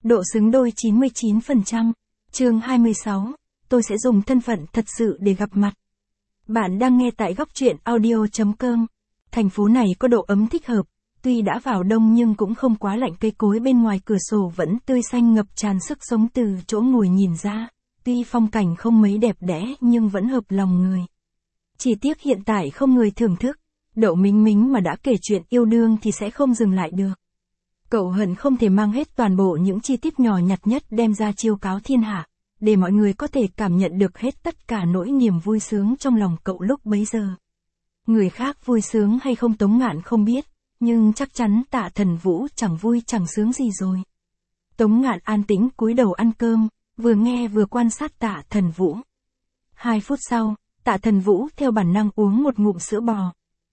độ xứng đôi 99%. Chương 26, tôi sẽ dùng thân phận thật sự để gặp mặt. Bạn đang nghe tại góc truyện audio.com. Thành phố này có độ ấm thích hợp, tuy đã vào đông nhưng cũng không quá lạnh, cây cối bên ngoài cửa sổ vẫn tươi xanh ngập tràn sức sống từ chỗ ngồi nhìn ra. Tuy phong cảnh không mấy đẹp đẽ nhưng vẫn hợp lòng người. Chỉ tiếc hiện tại không người thưởng thức. Đậu Mính Mính mà đã kể chuyện yêu đương thì sẽ không dừng lại được. Cậu hận không thể mang hết toàn bộ những chi tiết nhỏ nhặt nhất đem ra chiêu cáo thiên hạ, để mọi người có thể cảm nhận được hết tất cả nỗi niềm vui sướng trong lòng cậu lúc bấy giờ. Người khác vui sướng hay không Tống Ngạn không biết, nhưng chắc chắn Tạ Thần Vũ chẳng vui chẳng sướng gì rồi. Tống Ngạn an tĩnh cúi đầu ăn cơm, vừa nghe vừa quan sát Tạ Thần Vũ. 2 phút sau, Tạ Thần Vũ theo bản năng uống một ngụm sữa bò.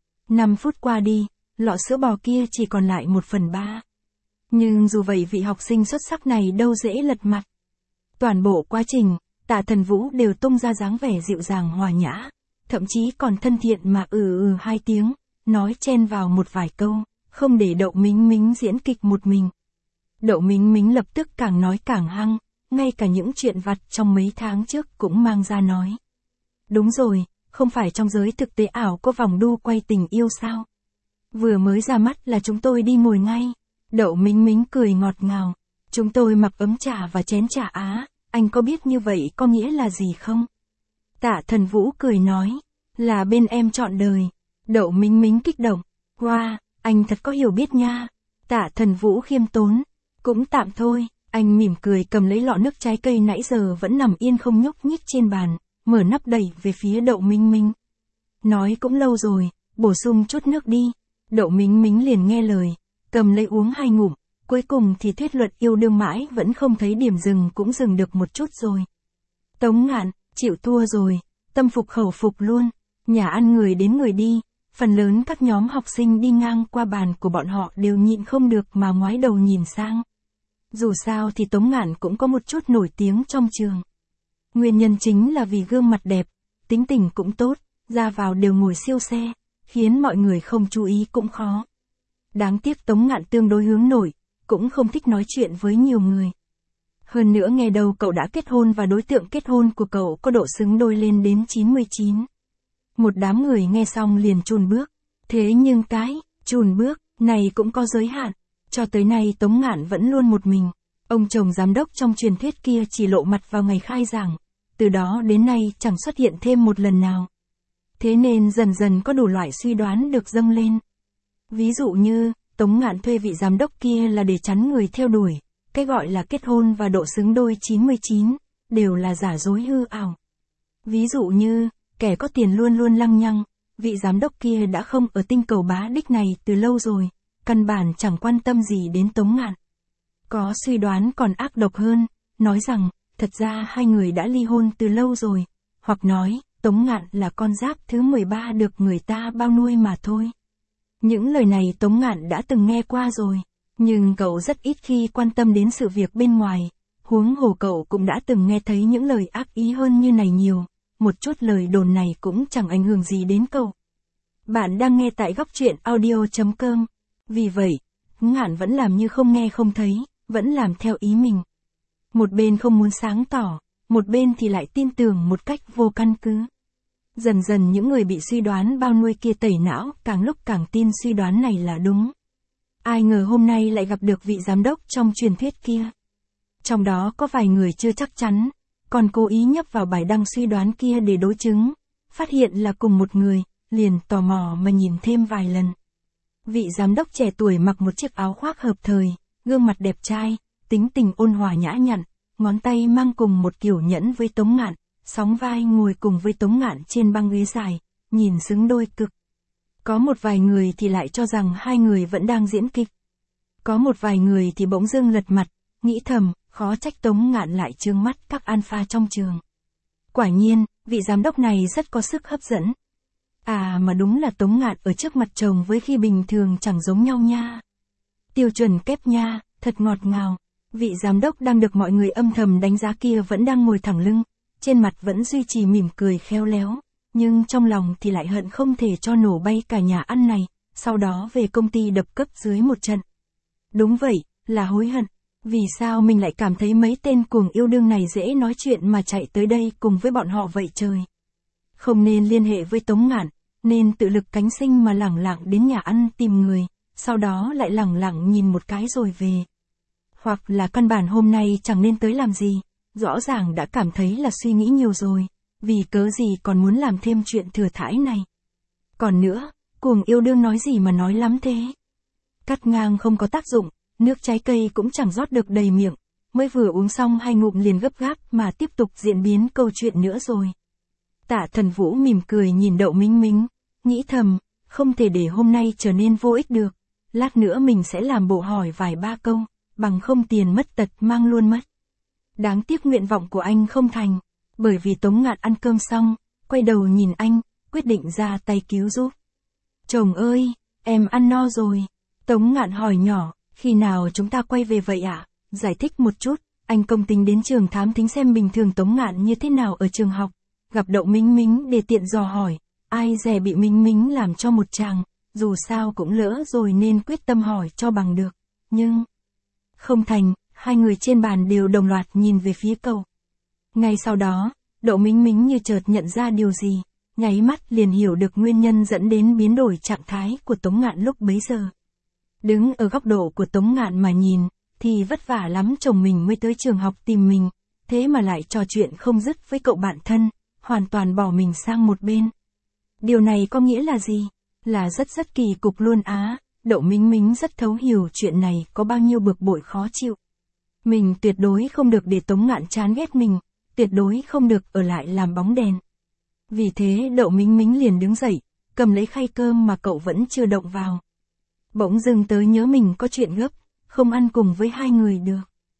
5 phút qua đi, lọ sữa bò kia chỉ còn lại 1/3. Nhưng dù vậy vị học sinh xuất sắc này đâu dễ lật mặt. Toàn bộ quá trình, Tạ Thần Vũ đều tung ra dáng vẻ dịu dàng hòa nhã, thậm chí còn thân thiện mà 2 tiếng, nói chen vào một vài câu, không để Đậu Mính Mính diễn kịch một mình. Đậu Mính Mính lập tức càng nói càng hăng, ngay cả những chuyện vặt trong mấy tháng trước cũng mang ra nói. Đúng rồi, không phải trong giới thực tế ảo có vòng đu quay tình yêu sao? Vừa mới ra mắt là chúng tôi đi ngồi ngay. Đậu Mính Mính cười ngọt ngào. Chúng tôi mặc ấm trà và chén trà Á, anh có biết như vậy có nghĩa là gì không? Tạ Thần Vũ cười nói, là bên em trọn đời. Đậu Mính Mính kích động, wow, anh thật có hiểu biết nha. Tạ Thần Vũ khiêm tốn, cũng tạm thôi. Anh mỉm cười cầm lấy lọ nước trái cây nãy giờ vẫn nằm yên không nhúc nhích trên bàn, mở nắp đẩy về phía Đậu Mính Mính. Nói cũng lâu rồi, bổ sung chút nước đi. Đậu Mính Mính liền nghe lời, cầm lấy uống 2 ngụm, cuối cùng thì thuyết luận yêu đương mãi vẫn không thấy điểm dừng cũng dừng được một chút rồi. Tống Ngạn, chịu thua rồi, tâm phục khẩu phục luôn, nhà ăn người đến người đi, phần lớn các nhóm học sinh đi ngang qua bàn của bọn họ đều nhịn không được mà ngoái đầu nhìn sang. Dù sao thì Tống Ngạn cũng có một chút nổi tiếng trong trường. Nguyên nhân chính là vì gương mặt đẹp, tính tình cũng tốt, ra vào đều ngồi siêu xe, khiến mọi người không chú ý cũng khó. Đáng tiếc Tống Ngạn tương đối hướng nội, cũng không thích nói chuyện với nhiều người. Hơn nữa nghe đầu cậu đã kết hôn và đối tượng kết hôn của cậu có độ xứng đôi lên đến 99. Một đám người nghe xong liền chùn bước. Thế nhưng cái chùn bước này cũng có giới hạn. Cho tới nay Tống Ngạn vẫn luôn một mình. Ông chồng giám đốc trong truyền thuyết kia chỉ lộ mặt vào ngày khai giảng. Từ đó đến nay chẳng xuất hiện thêm một lần nào. Thế nên dần dần có đủ loại suy đoán được dâng lên. Ví dụ như, Tống Ngạn thuê vị giám đốc kia là để chắn người theo đuổi, cái gọi là kết hôn và độ xứng đôi 99, đều là giả dối hư ảo. Ví dụ như, kẻ có tiền luôn luôn lăng nhăng, vị giám đốc kia đã không ở tinh cầu bá đích này từ lâu rồi, căn bản chẳng quan tâm gì đến Tống Ngạn. Có suy đoán còn ác độc hơn, nói rằng, thật ra hai người đã ly hôn từ lâu rồi, hoặc nói, Tống Ngạn là con giáp thứ 13 được người ta bao nuôi mà thôi. Những lời này Tống Ngạn đã từng nghe qua rồi, nhưng cậu rất ít khi quan tâm đến sự việc bên ngoài, huống hồ cậu cũng đã từng nghe thấy những lời ác ý hơn như này nhiều, một chút lời đồn này cũng chẳng ảnh hưởng gì đến cậu. Bạn đang nghe tại góc truyện audio.com, vì vậy, Ngạn vẫn làm như không nghe không thấy, vẫn làm theo ý mình. Một bên không muốn sáng tỏ, một bên thì lại tin tưởng một cách vô căn cứ. Dần dần những người bị suy đoán bao nuôi kia tẩy não, càng lúc càng tin suy đoán này là đúng. Ai ngờ hôm nay lại gặp được vị giám đốc trong truyền thuyết kia. Trong đó có vài người chưa chắc chắn, còn cố ý nhấp vào bài đăng suy đoán kia để đối chứng, phát hiện là cùng một người, liền tò mò mà nhìn thêm vài lần. Vị giám đốc trẻ tuổi mặc một chiếc áo khoác hợp thời, gương mặt đẹp trai, tính tình ôn hòa nhã nhặn, ngón tay mang cùng một kiểu nhẫn với Tống Ngạn. Sóng vai ngồi cùng với Tống Ngạn trên băng ghế dài, nhìn xứng đôi cực. Có một vài người thì lại cho rằng hai người vẫn đang diễn kịch. Có một vài người thì bỗng dưng lật mặt, nghĩ thầm, khó trách Tống Ngạn lại trương mắt các alpha trong trường. Quả nhiên, vị giám đốc này rất có sức hấp dẫn. À mà đúng là Tống Ngạn ở trước mặt chồng với khi bình thường chẳng giống nhau nha. Tiêu chuẩn kép nha, thật ngọt ngào. Vị giám đốc đang được mọi người âm thầm đánh giá kia vẫn đang ngồi thẳng lưng. Trên mặt vẫn duy trì mỉm cười khéo léo, nhưng trong lòng thì lại hận không thể cho nổ bay cả nhà ăn này, sau đó về công ty đập cấp dưới một trận. Đúng vậy, là hối hận. Vì sao mình lại cảm thấy mấy tên cuồng yêu đương này dễ nói chuyện mà chạy tới đây cùng với bọn họ vậy trời? Không nên liên hệ với Tống Ngạn, nên tự lực cánh sinh mà lẳng lặng đến nhà ăn tìm người, sau đó lại lẳng lặng nhìn một cái rồi về. Hoặc là căn bản hôm nay chẳng nên tới làm gì, rõ ràng đã cảm thấy là suy nghĩ nhiều rồi, vì cớ gì còn muốn làm thêm chuyện thừa thãi này. Còn nữa, cuồng yêu đương nói gì mà nói lắm thế? Cắt ngang không có tác dụng, nước trái cây cũng chẳng rót được đầy miệng, mới vừa uống xong 2 ngụm liền gấp gáp mà tiếp tục diễn biến câu chuyện nữa rồi. Tạ Thần Vũ mỉm cười nhìn Đậu Mính Mính, nghĩ thầm, không thể để hôm nay trở nên vô ích được, lát nữa mình sẽ làm bộ hỏi vài ba câu, bằng không tiền mất tật mang luôn mất. Đáng tiếc nguyện vọng của anh không thành, bởi vì Tống Ngạn ăn cơm xong, quay đầu nhìn anh, quyết định ra tay cứu giúp. Chồng ơi, em ăn no rồi. Tống Ngạn hỏi nhỏ, khi nào chúng ta quay về vậy ạ? Giải thích một chút, anh công tính đến trường thám thính xem bình thường Tống Ngạn như thế nào ở trường học, gặp Đậu Mính Mính để tiện dò hỏi, ai dè bị Mính Mính làm cho một tràng, dù sao cũng lỡ rồi nên quyết tâm hỏi cho bằng được, nhưng không thành, hai người trên bàn đều đồng loạt nhìn về phía cậu. Ngay sau đó, Đậu Mính Mính như chợt nhận ra điều gì, nháy mắt liền hiểu được nguyên nhân dẫn đến biến đổi trạng thái của Tống Ngạn lúc bấy giờ. Đứng ở góc độ của Tống Ngạn mà nhìn, thì vất vả lắm chồng mình mới tới trường học tìm mình, thế mà lại trò chuyện không dứt với cậu bạn thân, hoàn toàn bỏ mình sang một bên. Điều này có nghĩa là gì? Là rất kỳ cục luôn á. Đậu Mính Mính rất thấu hiểu chuyện này có bao nhiêu bực bội khó chịu. Mình tuyệt đối không được để Tống Ngạn chán ghét mình, tuyệt đối không được ở lại làm bóng đèn. Vì thế Đậu Mính Mính liền đứng dậy, cầm lấy khay cơm mà cậu vẫn chưa động vào. Bỗng dưng tớ nhớ mình có chuyện gấp, không ăn cùng với hai người được.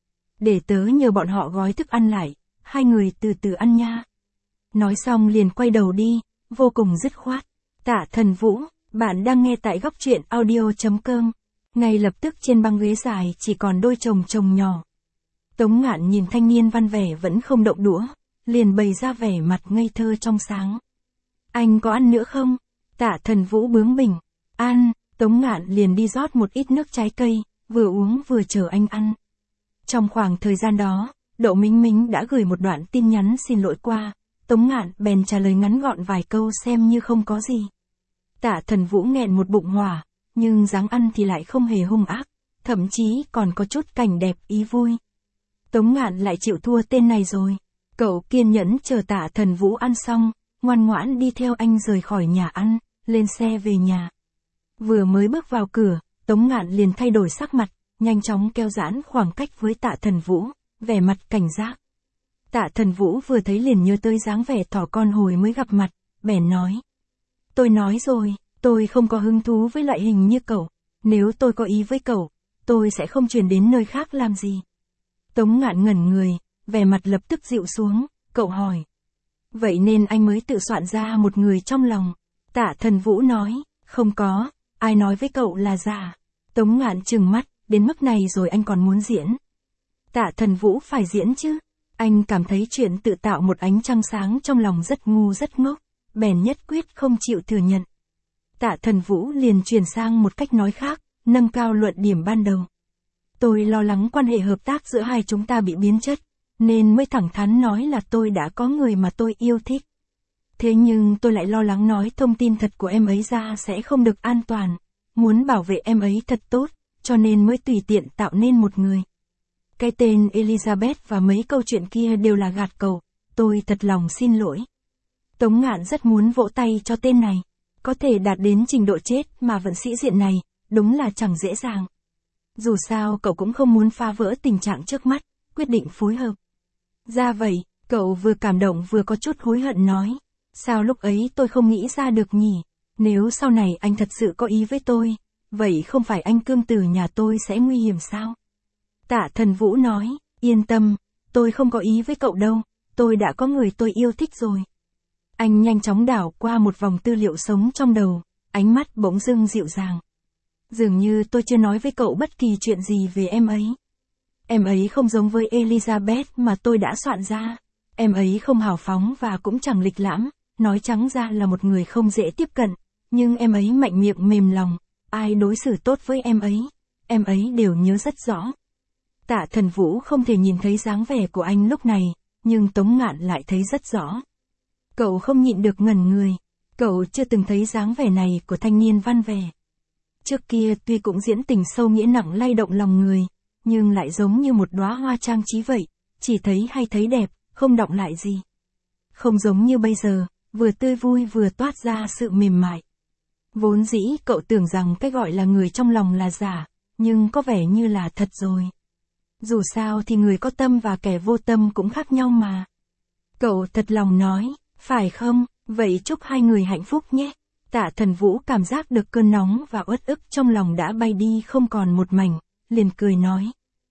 Để tớ nhờ bọn họ gói thức ăn lại, hai người từ từ ăn nha. Nói xong liền quay đầu đi, vô cùng dứt khoát. Tạ Thần Vũ, bạn đang nghe tại góc truyện audio.com. Ngay lập tức trên băng ghế dài chỉ còn đôi chồng nhỏ. Tống Ngạn nhìn thanh niên văn vẻ vẫn không động đũa, liền bày ra vẻ mặt ngây thơ trong sáng. Anh có ăn nữa không? Tạ Thần Vũ bướng bỉnh. Ăn. Tống Ngạn liền đi rót một ít nước trái cây, vừa uống vừa chờ anh ăn. Trong khoảng thời gian đó, Đậu Mính Mính đã gửi một đoạn tin nhắn xin lỗi qua, Tống Ngạn bèn trả lời ngắn gọn vài câu xem như không có gì. Tạ Thần Vũ nghẹn một bụng hỏa, nhưng dáng ăn thì lại không hề hung ác, thậm chí còn có chút cảnh đẹp ý vui. Tống Ngạn lại chịu thua tên này rồi. Cậu kiên nhẫn chờ Tạ Thần Vũ ăn xong, ngoan ngoãn đi theo anh rời khỏi nhà ăn, lên xe về nhà. Vừa mới bước vào cửa, Tống Ngạn liền thay đổi sắc mặt, nhanh chóng kéo giãn khoảng cách với Tạ Thần Vũ, vẻ mặt cảnh giác. Tạ Thần Vũ vừa thấy liền nhớ tới dáng vẻ thỏ con hồi mới gặp mặt, bèn nói. Tôi nói rồi, tôi không có hứng thú với loại hình như cậu, nếu tôi có ý với cậu, tôi sẽ không chuyển đến nơi khác làm gì. Tống Ngạn ngẩn người, vẻ mặt lập tức dịu xuống, cậu hỏi. Vậy nên anh mới tự soạn ra một người trong lòng. Tạ Thần Vũ nói, không có, ai nói với cậu là giả. Tống Ngạn trừng mắt, đến mức này rồi anh còn muốn diễn. Tạ Thần Vũ phải diễn chứ. Anh cảm thấy chuyện tự tạo một ánh trăng sáng trong lòng rất ngu rất ngốc, bèn nhất quyết không chịu thừa nhận. Tạ Thần Vũ liền chuyển sang một cách nói khác, nâng cao luận điểm ban đầu. Tôi lo lắng quan hệ hợp tác giữa hai chúng ta bị biến chất, nên mới thẳng thắn nói là tôi đã có người mà tôi yêu thích. Thế nhưng tôi lại lo lắng nói thông tin thật của em ấy ra sẽ không được an toàn, muốn bảo vệ em ấy thật tốt, cho nên mới tùy tiện tạo nên một người. Cái tên Elizabeth và mấy câu chuyện kia đều là gạt cậu, tôi thật lòng xin lỗi. Tống Ngạn rất muốn vỗ tay cho tên này, có thể đạt đến trình độ chết mà vẫn sĩ diện này, đúng là chẳng dễ dàng. Dù sao cậu cũng không muốn phá vỡ tình trạng trước mắt, quyết định phối hợp. Ra vậy, cậu vừa cảm động vừa có chút hối hận nói. Sao lúc ấy tôi không nghĩ ra được nhỉ? Nếu sau này anh thật sự có ý với tôi, vậy không phải anh cương tử nhà tôi sẽ nguy hiểm sao? Tạ Thần Vũ nói, yên tâm, tôi không có ý với cậu đâu, tôi đã có người tôi yêu thích rồi. Anh nhanh chóng đảo qua một vòng tư liệu sống trong đầu, ánh mắt bỗng dưng dịu dàng. Dường như tôi chưa nói với cậu bất kỳ chuyện gì về em ấy. Em ấy không giống với Elizabeth mà tôi đã soạn ra. Em ấy không hào phóng và cũng chẳng lịch lãm, nói trắng ra là một người không dễ tiếp cận, nhưng em ấy mạnh miệng mềm lòng, ai đối xử tốt với em ấy đều nhớ rất rõ. Tạ Thần Vũ không thể nhìn thấy dáng vẻ của anh lúc này, nhưng Tống Ngạn lại thấy rất rõ. Cậu không nhịn được ngẩn người. Cậu chưa từng thấy dáng vẻ này của thanh niên văn vẻ. Trước kia tuy cũng diễn tình sâu nghĩa nặng lay động lòng người, nhưng lại giống như một đóa hoa trang trí vậy, chỉ thấy hay thấy đẹp, không động lại gì. Không giống như bây giờ, vừa tươi vui vừa toát ra sự mềm mại. Vốn dĩ cậu tưởng rằng cái gọi là người trong lòng là giả, nhưng có vẻ như là thật rồi. Dù sao thì người có tâm và kẻ vô tâm cũng khác nhau mà. Cậu thật lòng nói, phải không, vậy chúc hai người hạnh phúc nhé. Tạ Thần Vũ cảm giác được cơn nóng và uất ức trong lòng đã bay đi không còn một mảnh, liền cười nói.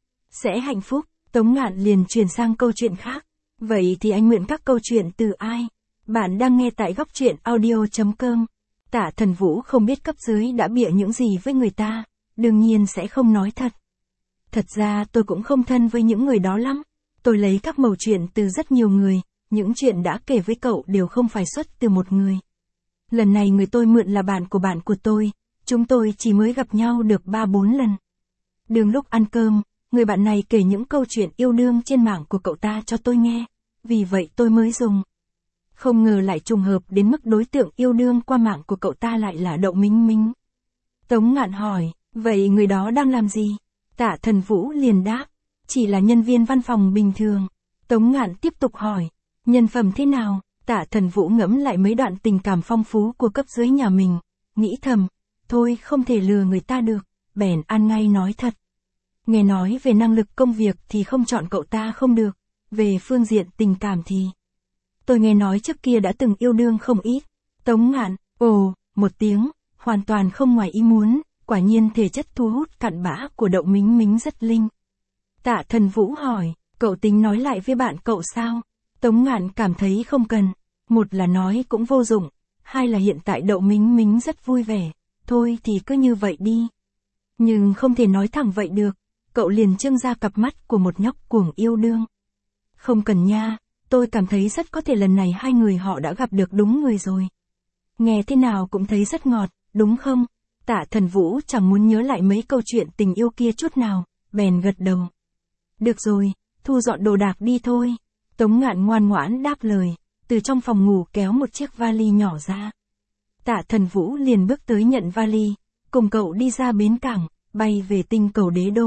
Sẽ hạnh phúc. Tống Ngạn liền chuyển sang câu chuyện khác. Vậy thì anh mượn các câu chuyện từ ai? Bạn đang nghe tại góc truyện audio.com. Tạ Thần Vũ không biết cấp dưới đã bịa những gì với người ta, đương nhiên sẽ không nói thật. Thật ra tôi cũng không thân với những người đó lắm. Tôi lấy các mẩu chuyện từ rất nhiều người, những chuyện đã kể với cậu đều không phải xuất từ một người. Lần này người tôi mượn là bạn của tôi, chúng tôi chỉ mới gặp nhau được 3-4 lần. Đường lúc ăn cơm, người bạn này kể những câu chuyện yêu đương trên mạng của cậu ta cho tôi nghe, vì vậy tôi mới dùng. Không ngờ lại trùng hợp đến mức đối tượng yêu đương qua mạng của cậu ta lại là Đậu Mính Mính. Tống Ngạn hỏi, vậy người đó đang làm gì? Tạ Thần Vũ liền đáp, chỉ là nhân viên văn phòng bình thường. Tống Ngạn tiếp tục hỏi, nhân phẩm thế nào? Tạ Thần Vũ ngẫm lại mấy đoạn tình cảm phong phú của cấp dưới nhà mình, nghĩ thầm, thôi không thể lừa người ta được, bèn ăn ngay nói thật. Nghe nói về năng lực công việc thì không chọn cậu ta không được, về phương diện tình cảm thì... Tôi nghe nói trước kia đã từng yêu đương không ít. Tống Ngạn, ồ, một tiếng, hoàn toàn không ngoài ý muốn, quả nhiên thể chất thu hút cặn bã của Đậu Mính Mính rất linh. Tạ Thần Vũ hỏi, cậu tính nói lại với bạn cậu sao? Tống Ngạn cảm thấy không cần, một là nói cũng vô dụng, hai là hiện tại Đậu Mính Mính rất vui vẻ, thôi thì cứ như vậy đi. Nhưng không thể nói thẳng vậy được, cậu liền trưng ra cặp mắt của một nhóc cuồng yêu đương. Không cần nha, tôi cảm thấy rất có thể lần này hai người họ đã gặp được đúng người rồi. Nghe thế nào cũng thấy rất ngọt, đúng không? Tạ Thần Vũ chẳng muốn nhớ lại mấy câu chuyện tình yêu kia chút nào, bèn gật đầu. Được rồi, thu dọn đồ đạc đi thôi. Tống Ngạn ngoan ngoãn đáp lời, từ trong phòng ngủ kéo một chiếc vali nhỏ ra. Tạ Thần Vũ liền bước tới nhận vali, cùng cậu đi ra bến cảng, bay về tinh cầu Đế Đô.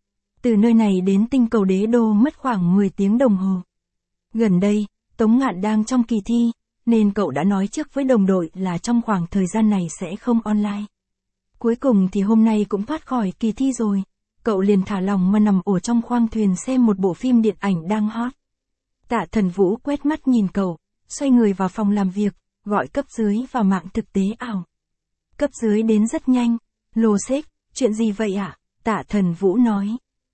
Từ nơi này đến tinh cầu Đế Đô mất khoảng 10 tiếng đồng hồ. Gần đây, Tống Ngạn đang trong kỳ thi, nên cậu đã nói trước với đồng đội là trong khoảng thời gian này sẽ không online. Cuối cùng thì hôm nay cũng thoát khỏi kỳ thi rồi, cậu liền thả lòng mà nằm ở trong khoang thuyền xem một bộ phim điện ảnh đang hot. Tạ Thần Vũ quét mắt nhìn cậu, xoay người vào phòng làm việc, gọi cấp dưới vào mạng thực tế ảo. Cấp dưới đến rất nhanh, lô sếp, chuyện gì vậy ạ? Tạ Thần Vũ nói.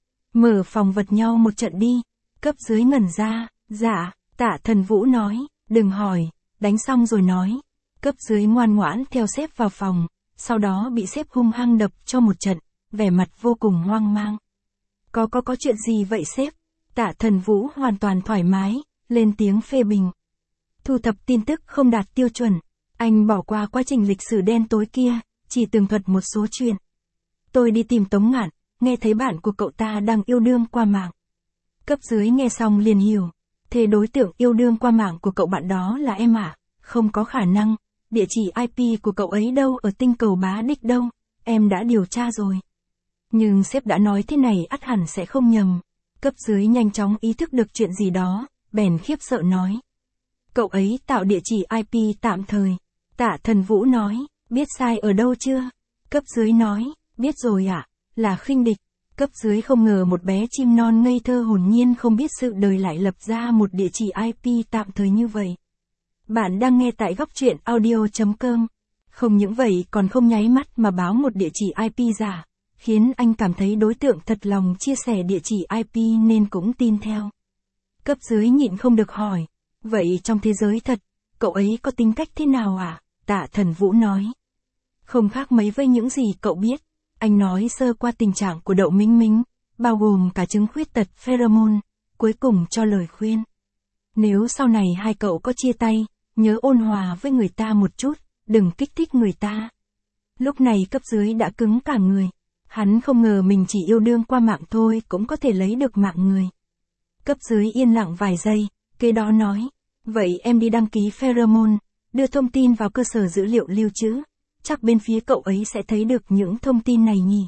Mở phòng vật nhau một trận đi. Cấp dưới ngẩn ra, dạ, Tạ Thần Vũ nói, đừng hỏi, đánh xong rồi nói. Cấp dưới ngoan ngoãn theo sếp vào phòng, sau đó bị sếp hung hăng đập cho một trận, vẻ mặt vô cùng hoang mang. Có chuyện gì vậy sếp? Tạ Thần Vũ hoàn toàn thoải mái, lên tiếng phê bình. Thu thập tin tức không đạt tiêu chuẩn, anh bỏ qua quá trình lịch sử đen tối kia, chỉ tường thuật một số chuyện. Tôi đi tìm Tống Ngạn, nghe thấy bạn của cậu ta đang yêu đương qua mạng. Cấp dưới nghe xong liền hiểu, thế đối tượng yêu đương qua mạng của cậu bạn đó là em à? Không có khả năng, địa chỉ IP của cậu ấy đâu ở tinh cầu Bá Đích đâu, em đã điều tra rồi. Nhưng sếp đã nói thế này ắt hẳn sẽ không nhầm. Cấp dưới nhanh chóng ý thức được chuyện gì đó, bèn khiếp sợ nói. Cậu ấy tạo địa chỉ IP tạm thời. Tạ Thần Vũ nói, biết sai ở đâu chưa? Cấp dưới nói, biết rồi ạ, là khinh địch. Cấp dưới không ngờ một bé chim non ngây thơ hồn nhiên không biết sự đời lại lập ra một địa chỉ IP tạm thời như vậy. Bạn đang nghe tại góc truyện audio.com. Không những vậy còn không nháy mắt mà báo một địa chỉ IP giả, khiến anh cảm thấy đối tượng thật lòng chia sẻ địa chỉ IP nên cũng tin theo. Cấp dưới nhịn không được hỏi, vậy trong thế giới thật, cậu ấy có tính cách thế nào à? Tạ Thần Vũ nói. Không khác mấy với những gì cậu biết. Anh nói sơ qua tình trạng của Đậu Mính Mính, bao gồm cả chứng khuyết tật pheromone, cuối cùng cho lời khuyên. Nếu sau này hai cậu có chia tay, nhớ ôn hòa với người ta một chút, đừng kích thích người ta. Lúc này cấp dưới đã cứng cả người. Hắn không ngờ mình chỉ yêu đương qua mạng thôi cũng có thể lấy được mạng người. Cấp dưới yên lặng vài giây, kế đó nói, vậy em đi đăng ký pheromone, đưa thông tin vào cơ sở dữ liệu lưu trữ, chắc bên phía cậu ấy sẽ thấy được những thông tin này nhỉ.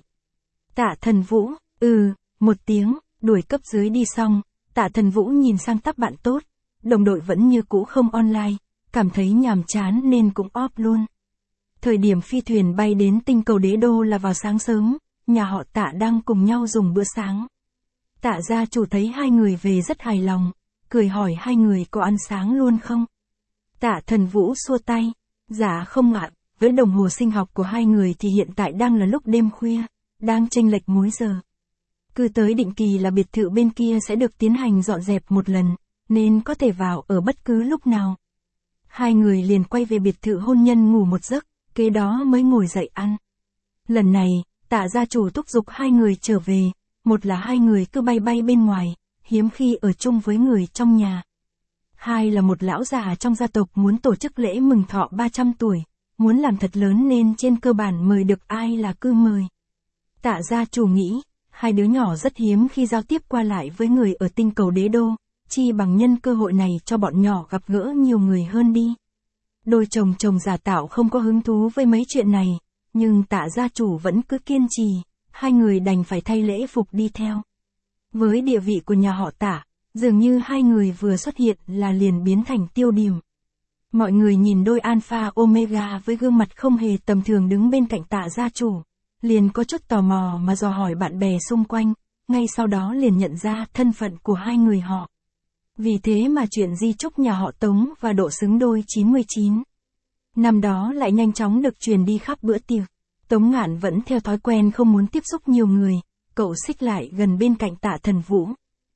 Tạ Thần Vũ, một tiếng, đuổi cấp dưới đi xong, Tạ Thần Vũ nhìn sang tắp bạn tốt, đồng đội vẫn như cũ không online, cảm thấy nhàm chán nên cũng off luôn. Thời điểm phi thuyền bay đến tinh cầu Đế Đô là vào sáng sớm, nhà họ Tạ đang cùng nhau dùng bữa sáng. Tạ gia chủ thấy hai người về rất hài lòng, cười hỏi hai người có ăn sáng luôn không? Tạ Thần Vũ xua tay, dạ không ạ, với đồng hồ sinh học của hai người thì hiện tại đang là lúc đêm khuya, đang chênh lệch múi giờ. Cứ tới định kỳ là biệt thự bên kia sẽ được tiến hành dọn dẹp một lần, nên có thể vào ở bất cứ lúc nào. Hai người liền quay về biệt thự hôn nhân ngủ một giấc, kế đó mới ngồi dậy ăn. Lần này, Tạ gia chủ thúc giục hai người trở về, một là hai người cứ bay bay bên ngoài, hiếm khi ở chung với người trong nhà. Hai là một lão già trong gia tộc muốn tổ chức lễ mừng thọ 300 tuổi, muốn làm thật lớn nên trên cơ bản mời được ai là cứ mời. Tạ gia chủ nghĩ, hai đứa nhỏ rất hiếm khi giao tiếp qua lại với người ở tinh cầu Đế Đô, chi bằng nhân cơ hội này cho bọn nhỏ gặp gỡ nhiều người hơn đi. Đôi chồng giả tạo không có hứng thú với mấy chuyện này, nhưng Tạ gia chủ vẫn cứ kiên trì, hai người đành phải thay lễ phục đi theo. Với địa vị của nhà họ Tạ, dường như hai người vừa xuất hiện là liền biến thành tiêu điểm. Mọi người nhìn đôi Alpha Omega với gương mặt không hề tầm thường đứng bên cạnh Tạ gia chủ, liền có chút tò mò mà dò hỏi bạn bè xung quanh, ngay sau đó liền nhận ra thân phận của hai người họ. Vì thế mà chuyện di chúc nhà họ Tống và độ xứng đôi 99. Năm đó lại nhanh chóng được truyền đi khắp bữa tiệc. Tống Ngạn vẫn theo thói quen không muốn tiếp xúc nhiều người, cậu xích lại gần bên cạnh Tạ Thần Vũ.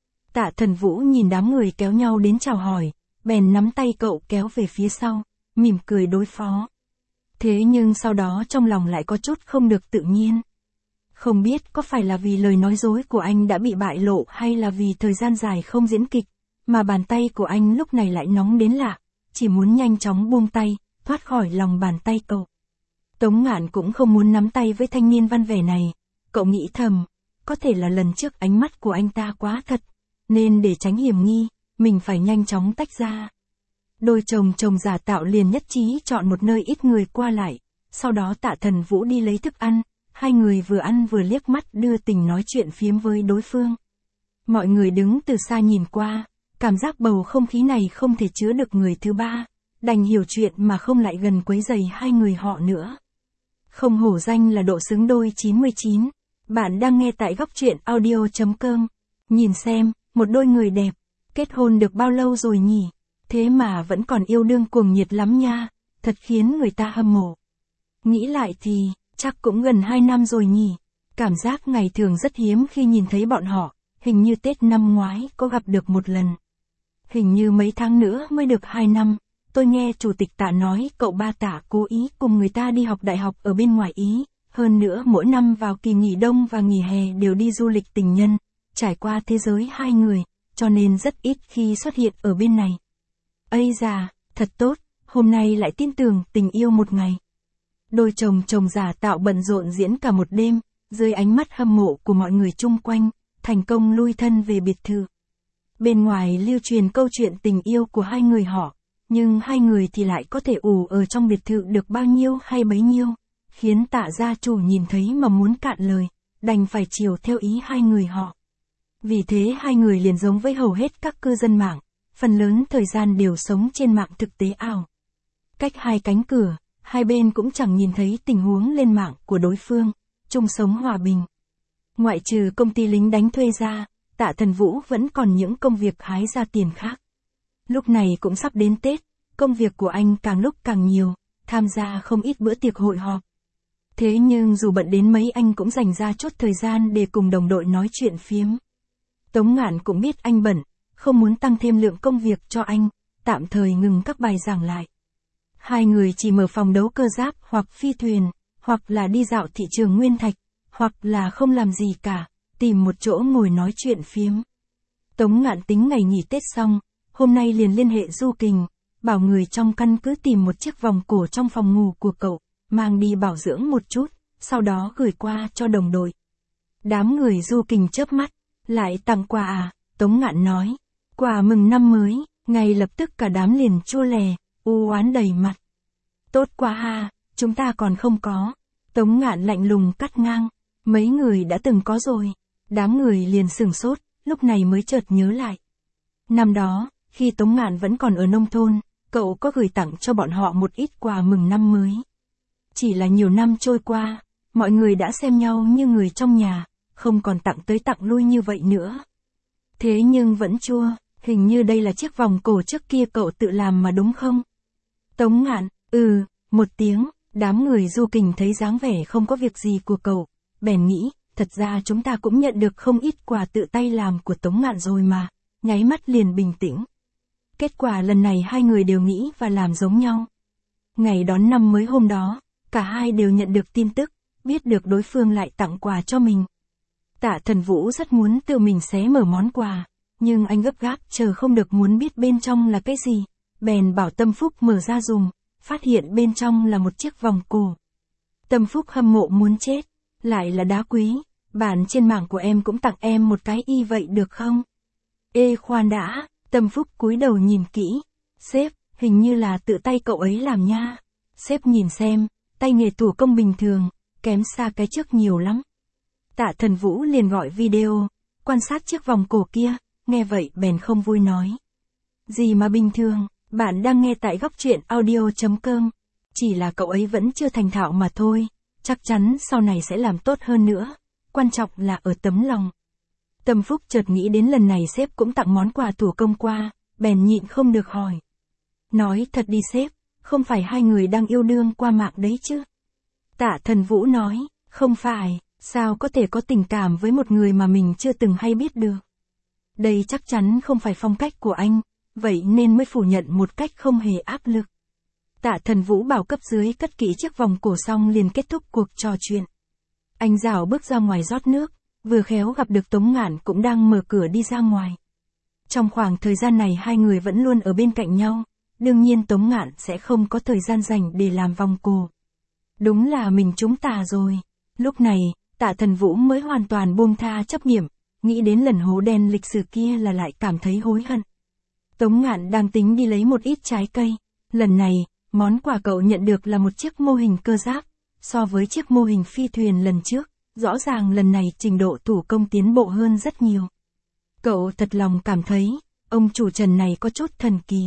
Tạ Thần Vũ nhìn đám người kéo nhau đến chào hỏi, bèn nắm tay cậu kéo về phía sau, mỉm cười đối phó. Thế nhưng sau đó trong lòng lại có chút không được tự nhiên. Không biết có phải là vì lời nói dối của anh đã bị bại lộ hay là vì thời gian dài không diễn kịch, mà bàn tay của anh lúc này lại nóng đến lạ, chỉ muốn nhanh chóng buông tay, thoát khỏi lòng bàn tay cậu. Tống Ngạn cũng không muốn nắm tay với thanh niên văn vẻ này, cậu nghĩ thầm, có thể là lần trước ánh mắt của anh ta quá thật, nên để tránh hiểm nghi, mình phải nhanh chóng tách ra. Đôi chồng giả tạo liền nhất trí chọn một nơi ít người qua lại, sau đó Tạ Thần Vũ đi lấy thức ăn, hai người vừa ăn vừa liếc mắt đưa tình nói chuyện phiếm với đối phương. Mọi người đứng từ xa nhìn qua, cảm giác bầu không khí này không thể chứa được người thứ ba, đành hiểu chuyện mà không lại gần quấy rầy hai người họ nữa. Không hổ danh là độ xứng đôi 99. Bạn đang nghe tại góc truyện audio.com. Nhìn xem, một đôi người đẹp, kết hôn được bao lâu rồi nhỉ? Thế mà vẫn còn yêu đương cuồng nhiệt lắm nha, thật khiến người ta hâm mộ. Nghĩ lại thì, chắc cũng gần 2 năm rồi nhỉ. Cảm giác ngày thường rất hiếm khi nhìn thấy bọn họ, hình như Tết năm ngoái có gặp được một lần. Hình như mấy tháng nữa mới được 2 năm, tôi nghe chủ tịch Tạ nói cậu ba Tạ cố ý cùng người ta đi học đại học ở bên ngoài Ý, hơn nữa mỗi năm vào kỳ nghỉ đông và nghỉ hè đều đi du lịch tình nhân, trải qua thế giới hai người, cho nên rất ít khi xuất hiện ở bên này. Ây da, thật tốt, hôm nay lại tin tưởng tình yêu một ngày. Đôi chồng giả tạo bận rộn diễn cả một đêm, dưới ánh mắt hâm mộ của mọi người chung quanh, thành công lui thân về biệt thự. Bên ngoài lưu truyền câu chuyện tình yêu của hai người họ, nhưng hai người thì lại có thể ủ ở trong biệt thự được bao nhiêu hay bấy nhiêu, khiến Tạ gia chủ nhìn thấy mà muốn cạn lời, đành phải chiều theo ý hai người họ. Vì thế hai người liền giống với hầu hết các cư dân mạng, phần lớn thời gian đều sống trên mạng thực tế ảo. Cách hai cánh cửa, hai bên cũng chẳng nhìn thấy tình huống lên mạng của đối phương, chung sống hòa bình. Ngoại trừ công ty lính đánh thuê ra, Tạ Thần Vũ vẫn còn những công việc hái ra tiền khác. Lúc này cũng sắp đến Tết, công việc của anh càng lúc càng nhiều, tham gia không ít bữa tiệc hội họp. Thế nhưng dù bận đến mấy anh cũng dành ra chút thời gian để cùng đồng đội nói chuyện phiếm. Tống Ngạn cũng biết anh bận, không muốn tăng thêm lượng công việc cho anh, tạm thời ngừng các bài giảng lại. Hai người chỉ mở phòng đấu cơ giáp hoặc phi thuyền, hoặc là đi dạo thị trường Nguyên Thạch, hoặc là không làm gì cả, tìm một chỗ ngồi nói chuyện phiếm. Tống Ngạn tính ngày nghỉ Tết xong, hôm nay liền liên hệ Du Kình, bảo người trong căn cứ tìm một chiếc vòng cổ trong phòng ngủ của cậu, mang đi bảo dưỡng một chút, sau đó gửi qua cho đồng đội. Đám người Du Kình chớp mắt, lại tặng quà à, Tống Ngạn nói. Quà mừng năm mới, ngay lập tức cả đám liền chua lè, u oán đầy mặt. Tốt quá ha, chúng ta còn không có. Tống Ngạn lạnh lùng cắt ngang, mấy người đã từng có rồi. Đám người liền sửng sốt, lúc này mới chợt nhớ lại. Năm đó, khi Tống Ngạn vẫn còn ở nông thôn, cậu có gửi tặng cho bọn họ một ít quà mừng năm mới. Chỉ là nhiều năm trôi qua, mọi người đã xem nhau như người trong nhà, không còn tặng tới tặng lui như vậy nữa. Thế nhưng vẫn chua, hình như đây là chiếc vòng cổ trước kia cậu tự làm mà đúng không? Tống Ngạn, một tiếng, đám người Du Kình thấy dáng vẻ không có việc gì của cậu, bèn nghĩ, thật ra chúng ta cũng nhận được không ít quà tự tay làm của Tống Ngạn rồi mà, nháy mắt liền bình tĩnh. Kết quả lần này hai người đều nghĩ và làm giống nhau. Ngày đón năm mới hôm đó, cả hai đều nhận được tin tức, biết được đối phương lại tặng quà cho mình. Tạ Thần Vũ rất muốn tự mình xé mở món quà, nhưng anh gấp gáp chờ không được muốn biết bên trong là cái gì, bèn bảo Tâm Phúc mở ra dùng, phát hiện bên trong là một chiếc vòng cổ. Tâm Phúc hâm mộ muốn chết, lại là đá quý, bạn trên mạng của em cũng tặng em một cái y vậy được không? Ê khoan đã, Tâm Phúc cúi đầu nhìn kỹ, sếp, hình như là tự tay cậu ấy làm nha. Sếp nhìn xem, tay nghề thủ công bình thường, kém xa cái trước nhiều lắm. Tạ Thần Vũ liền gọi video, quan sát chiếc vòng cổ kia, nghe vậy bèn không vui nói. Gì mà bình thường, bạn đang nghe tại góc truyện audio.com, chỉ là cậu ấy vẫn chưa thành thạo mà thôi, chắc chắn sau này sẽ làm tốt hơn nữa, quan trọng là ở tấm lòng. Tâm Phúc chợt nghĩ đến lần này sếp cũng tặng món quà thủ công qua, bèn nhịn không được hỏi. Nói thật đi sếp, không phải hai người đang yêu đương qua mạng đấy chứ? Tạ Thần Vũ nói, không phải, sao có thể có tình cảm với một người mà mình chưa từng hay biết được. Đây chắc chắn không phải phong cách của anh, vậy nên mới phủ nhận một cách không hề áp lực. Tạ Thần Vũ bảo cấp dưới cất kỹ chiếc vòng cổ xong liền kết thúc cuộc trò chuyện. Anh rảo bước ra ngoài rót nước, vừa khéo gặp được Tống Ngạn cũng đang mở cửa đi ra ngoài. Trong khoảng thời gian này hai người vẫn luôn ở bên cạnh nhau, đương nhiên Tống Ngạn sẽ không có thời gian dành để làm vòng cổ. Đúng là mình trúng tà rồi. Lúc này, Tạ Thần Vũ mới hoàn toàn buông tha chấp niệm, nghĩ đến lần hố đen lịch sử kia là lại cảm thấy hối hận. Tống Ngạn đang tính đi lấy một ít trái cây, lần này, món quà cậu nhận được là một chiếc mô hình cơ giáp, so với chiếc mô hình phi thuyền lần trước, rõ ràng lần này trình độ thủ công tiến bộ hơn rất nhiều. Cậu thật lòng cảm thấy, ông chủ Trần này có chút thần kỳ.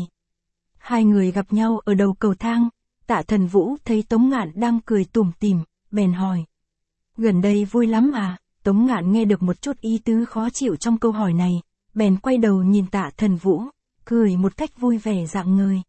Hai người gặp nhau ở đầu cầu thang, Tạ Thần Vũ thấy Tống Ngạn đang cười tủm tỉm, bèn hỏi. Gần đây vui lắm à? Tống Ngạn nghe được một chút ý tứ khó chịu trong câu hỏi này, bèn quay đầu nhìn Tạ Thần Vũ, cười một cách vui vẻ rạng ngời.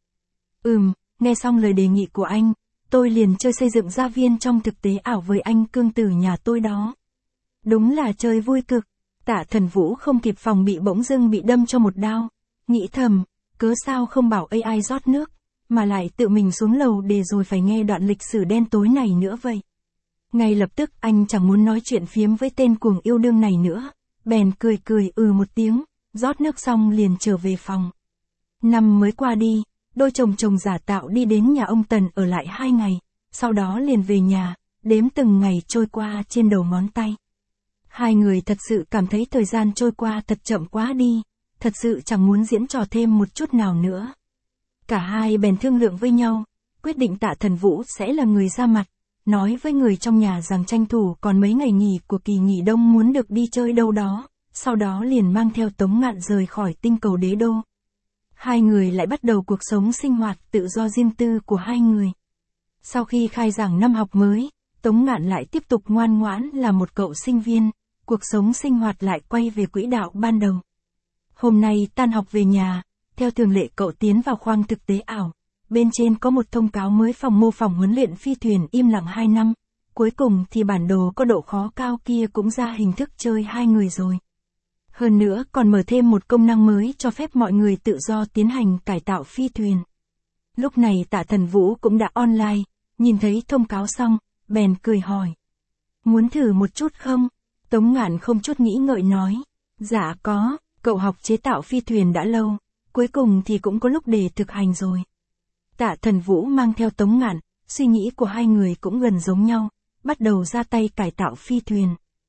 Nghe xong lời đề nghị của anh, tôi liền chơi xây dựng gia viên trong thực tế ảo với anh cương tử nhà tôi đó. Đúng là chơi vui cực. Tạ Thần Vũ không kịp phòng bị bỗng dưng bị đâm cho một đao, nghĩ thầm, cớ sao không bảo AI rót nước, mà lại tự mình xuống lầu để rồi phải nghe đoạn lịch sử đen tối này nữa vậy. Ngay lập tức anh chẳng muốn nói chuyện phiếm với tên cuồng yêu đương này nữa, bèn cười một tiếng, rót nước xong liền trở về phòng. Năm mới qua đi, đôi chồng giả tạo đi đến nhà ông Tần ở lại 2 ngày, sau đó liền về nhà, đếm từng ngày trôi qua trên đầu ngón tay. Hai người thật sự cảm thấy thời gian trôi qua thật chậm quá đi, thật sự chẳng muốn diễn trò thêm một chút nào nữa. Cả hai bèn thương lượng với nhau, quyết định Tạ Thần Vũ sẽ là người ra mặt, nói với người trong nhà rằng tranh thủ còn mấy ngày nghỉ của kỳ nghỉ đông muốn được đi chơi đâu đó, sau đó liền mang theo Tống Ngạn rời khỏi tinh cầu đế đô. Hai người lại bắt đầu cuộc sống sinh hoạt tự do riêng tư của hai người. Sau khi khai giảng năm học mới, Tống Ngạn lại tiếp tục ngoan ngoãn là một cậu sinh viên, cuộc sống sinh hoạt lại quay về quỹ đạo ban đầu. Hôm nay tan học về nhà, theo thường lệ cậu tiến vào khoang thực tế ảo, bên trên có một thông cáo mới phòng mô phỏng huấn luyện phi thuyền im lặng 2 năm, cuối cùng thì bản đồ có độ khó cao kia cũng ra hình thức chơi hai người rồi. Hơn nữa còn mở thêm một công năng mới cho phép mọi người tự do tiến hành cải tạo phi thuyền. Lúc này Tạ Thần Vũ cũng đã online, nhìn thấy thông cáo xong, bèn cười hỏi. Muốn thử một chút không? Tống Ngạn không chút nghĩ ngợi nói. Dạ có, cậu học chế tạo phi thuyền đã lâu, cuối cùng thì cũng có lúc để thực hành rồi. Tạ Thần Vũ mang theo Tống Ngạn, suy nghĩ của hai người cũng gần giống nhau, bắt đầu ra tay cải tạo phi thuyền.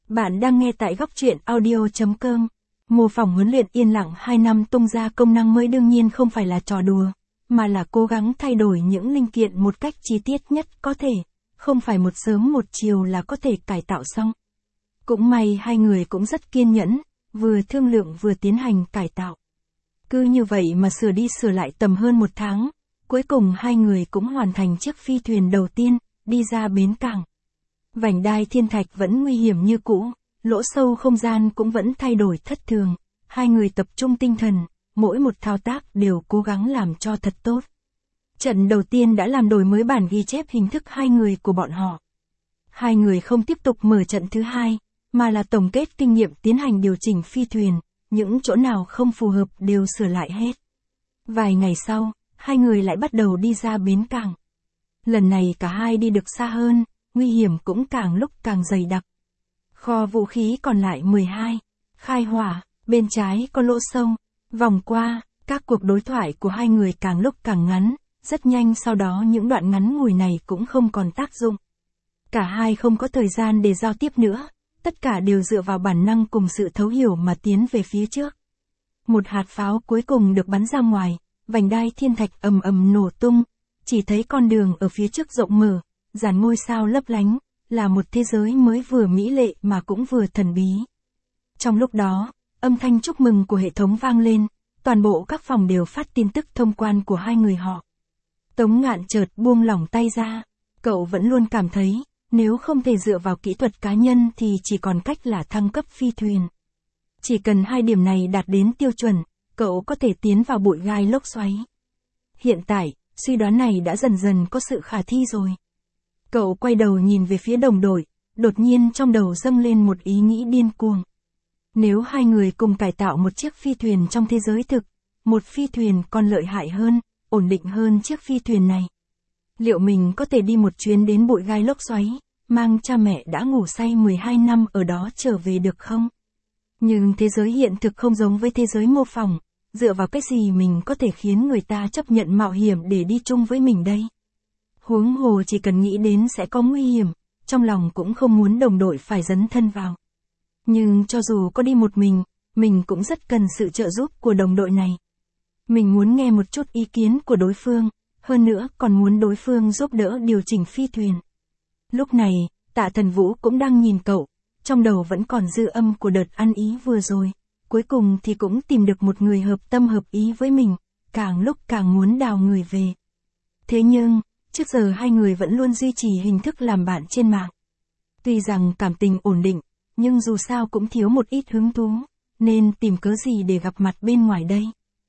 Bạn đang nghe tại góc truyện audio.com. Mô phỏng huấn luyện yên lặng 2 năm tung ra công năng mới đương nhiên không phải là trò đùa, mà là cố gắng thay đổi những linh kiện một cách chi tiết nhất có thể, không phải một sớm một chiều là có thể cải tạo xong. Cũng may hai người cũng rất kiên nhẫn, vừa thương lượng vừa tiến hành cải tạo. Cứ như vậy mà sửa đi sửa lại tầm hơn 1 tháng, cuối cùng hai người cũng hoàn thành chiếc phi thuyền đầu tiên, đi ra bến cảng. Vành đai thiên thạch vẫn nguy hiểm như cũ, lỗ sâu không gian cũng vẫn thay đổi thất thường, hai người tập trung tinh thần, mỗi một thao tác đều cố gắng làm cho thật tốt. Trận đầu tiên đã làm đổi mới bản ghi chép hình thức hai người của bọn họ. Hai người không tiếp tục mở trận thứ hai, mà là tổng kết kinh nghiệm tiến hành điều chỉnh phi thuyền, những chỗ nào không phù hợp đều sửa lại hết. Vài ngày sau, hai người lại bắt đầu đi ra bến cảng. Lần này cả hai đi được xa hơn, nguy hiểm cũng càng lúc càng dày đặc. Kho vũ khí còn lại 12, khai hỏa, bên trái có lỗ sâu, vòng qua, các cuộc đối thoại của hai người càng lúc càng ngắn, rất nhanh sau đó những đoạn ngắn ngủi này cũng không còn tác dụng. Cả hai không có thời gian để giao tiếp nữa, tất cả đều dựa vào bản năng cùng sự thấu hiểu mà tiến về phía trước. Một hạt pháo cuối cùng được bắn ra ngoài, vành đai thiên thạch ầm ầm nổ tung, chỉ thấy con đường ở phía trước rộng mở, dàn ngôi sao lấp lánh, là một thế giới mới vừa mỹ lệ mà cũng vừa thần bí. Trong lúc đó, âm thanh chúc mừng của hệ thống vang lên, toàn bộ các phòng đều phát tin tức thông quan của hai người họ. Tống Ngạn chợt buông lỏng tay ra, cậu vẫn luôn cảm thấy, nếu không thể dựa vào kỹ thuật cá nhân thì chỉ còn cách là thăng cấp phi thuyền. Chỉ cần hai điểm này đạt đến tiêu chuẩn, cậu có thể tiến vào bụi gai lốc xoáy. Hiện tại, suy đoán này đã dần dần có sự khả thi rồi. Cậu quay đầu nhìn về phía đồng đội, đột nhiên trong đầu dâng lên một ý nghĩ điên cuồng. Nếu hai người cùng cải tạo một chiếc phi thuyền trong thế giới thực, một phi thuyền còn lợi hại hơn, ổn định hơn chiếc phi thuyền này. Liệu mình có thể đi một chuyến đến bụi gai lốc xoáy, mang cha mẹ đã ngủ say 12 năm ở đó trở về được không? Nhưng thế giới hiện thực không giống với thế giới mô phỏng, dựa vào cái gì mình có thể khiến người ta chấp nhận mạo hiểm để đi chung với mình đây? Huống hồ chỉ cần nghĩ đến sẽ có nguy hiểm, trong lòng cũng không muốn đồng đội phải dấn thân vào. Nhưng cho dù có đi một mình cũng rất cần sự trợ giúp của đồng đội này. Mình muốn nghe một chút ý kiến của đối phương, hơn nữa còn muốn đối phương giúp đỡ điều chỉnh phi thuyền. Lúc này, Tạ Thần Vũ cũng đang nhìn cậu, trong đầu vẫn còn dư âm của đợt ăn ý vừa rồi, cuối cùng thì cũng tìm được một người hợp tâm hợp ý với mình, càng lúc càng muốn đào người về. Thế nhưng, trước giờ hai người vẫn luôn duy trì hình thức làm bạn trên mạng. Tuy rằng cảm tình ổn định, nhưng dù sao cũng thiếu một ít hứng thú, nên tìm cớ gì để gặp mặt bên ngoài đây.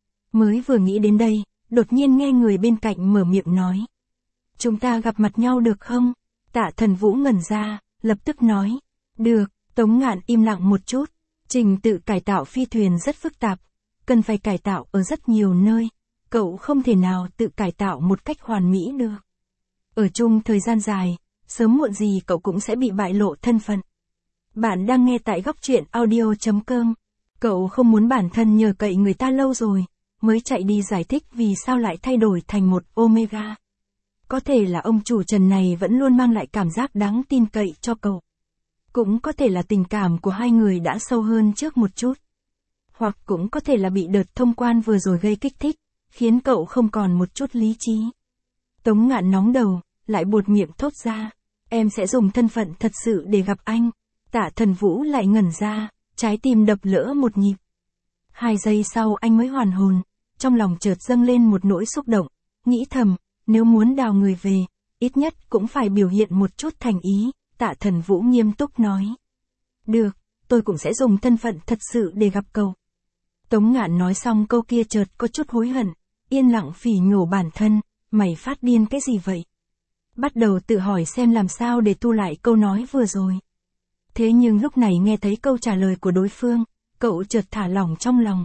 Mới vừa nghĩ đến đây, đột nhiên nghe người bên cạnh mở miệng nói. Chúng ta gặp mặt nhau được không? Tạ Thần Vũ ngẩn ra, lập tức nói. Được, Tống Ngạn im lặng một chút. Trình tự cải tạo phi thuyền rất phức tạp, cần phải cải tạo ở rất nhiều nơi. Cậu không thể nào tự cải tạo một cách hoàn mỹ được. Ở chung thời gian dài, sớm muộn gì cậu cũng sẽ bị bại lộ thân phận. Bạn đang nghe tại góc truyện audio.com. Cậu không muốn bản thân nhờ cậy người ta lâu rồi, mới chạy đi giải thích vì sao lại thay đổi thành một Omega. Có thể là ông chủ Trần này vẫn luôn mang lại cảm giác đáng tin cậy cho cậu. Cũng có thể là tình cảm của hai người đã sâu hơn trước một chút. Hoặc cũng có thể là bị đợt thông quan vừa rồi gây kích thích, khiến cậu không còn một chút lý trí. Tống Ngạn nóng đầu, lại buột miệng thốt ra. Em sẽ dùng thân phận thật sự để gặp anh. Tạ Thần Vũ lại ngẩn ra, trái tim đập lỡ một nhịp. 2 giây sau anh mới hoàn hồn, trong lòng chợt dâng lên một nỗi xúc động, nghĩ thầm, nếu muốn đào người về, ít nhất cũng phải biểu hiện một chút thành ý. Tạ Thần Vũ nghiêm túc nói. Được, tôi cũng sẽ dùng thân phận thật sự để gặp cậu. Tống Ngạn nói xong câu kia chợt có chút hối hận, yên lặng phỉ nhổ bản thân, mày phát điên cái gì vậy? Bắt đầu tự hỏi xem làm sao để tu lại câu nói vừa rồi. Thế nhưng lúc này nghe thấy câu trả lời của đối phương, cậu chợt thả lỏng trong lòng.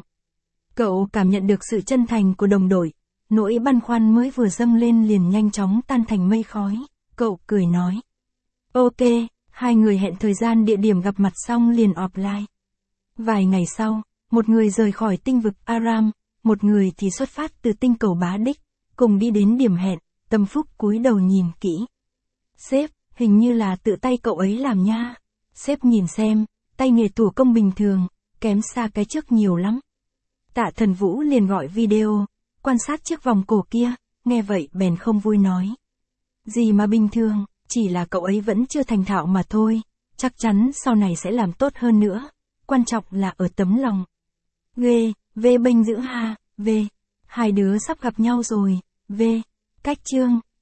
Cậu cảm nhận được sự chân thành của đồng đội, nỗi băn khoăn mới vừa dâng lên liền nhanh chóng tan thành mây khói, cậu cười nói. Ok, hai người hẹn thời gian địa điểm gặp mặt xong liền offline. Vài ngày sau, một người rời khỏi tinh vực Aram, một người thì xuất phát từ tinh cầu Bá Đích, cùng đi đến điểm hẹn, Tâm Phúc cúi đầu nhìn kỹ. Sếp, hình như là tự tay cậu ấy làm nha. Sếp nhìn xem, tay nghề thủ công bình thường, kém xa cái trước nhiều lắm. Tạ Thần Vũ liền gọi video, quan sát chiếc vòng cổ kia, nghe vậy bèn không vui nói. Gì mà bình thường, chỉ là cậu ấy vẫn chưa thành thạo mà thôi, chắc chắn sau này sẽ làm tốt hơn nữa, quan trọng là ở tấm lòng. Ghê, bênh dữ ha, hai đứa sắp gặp nhau rồi, cách chương.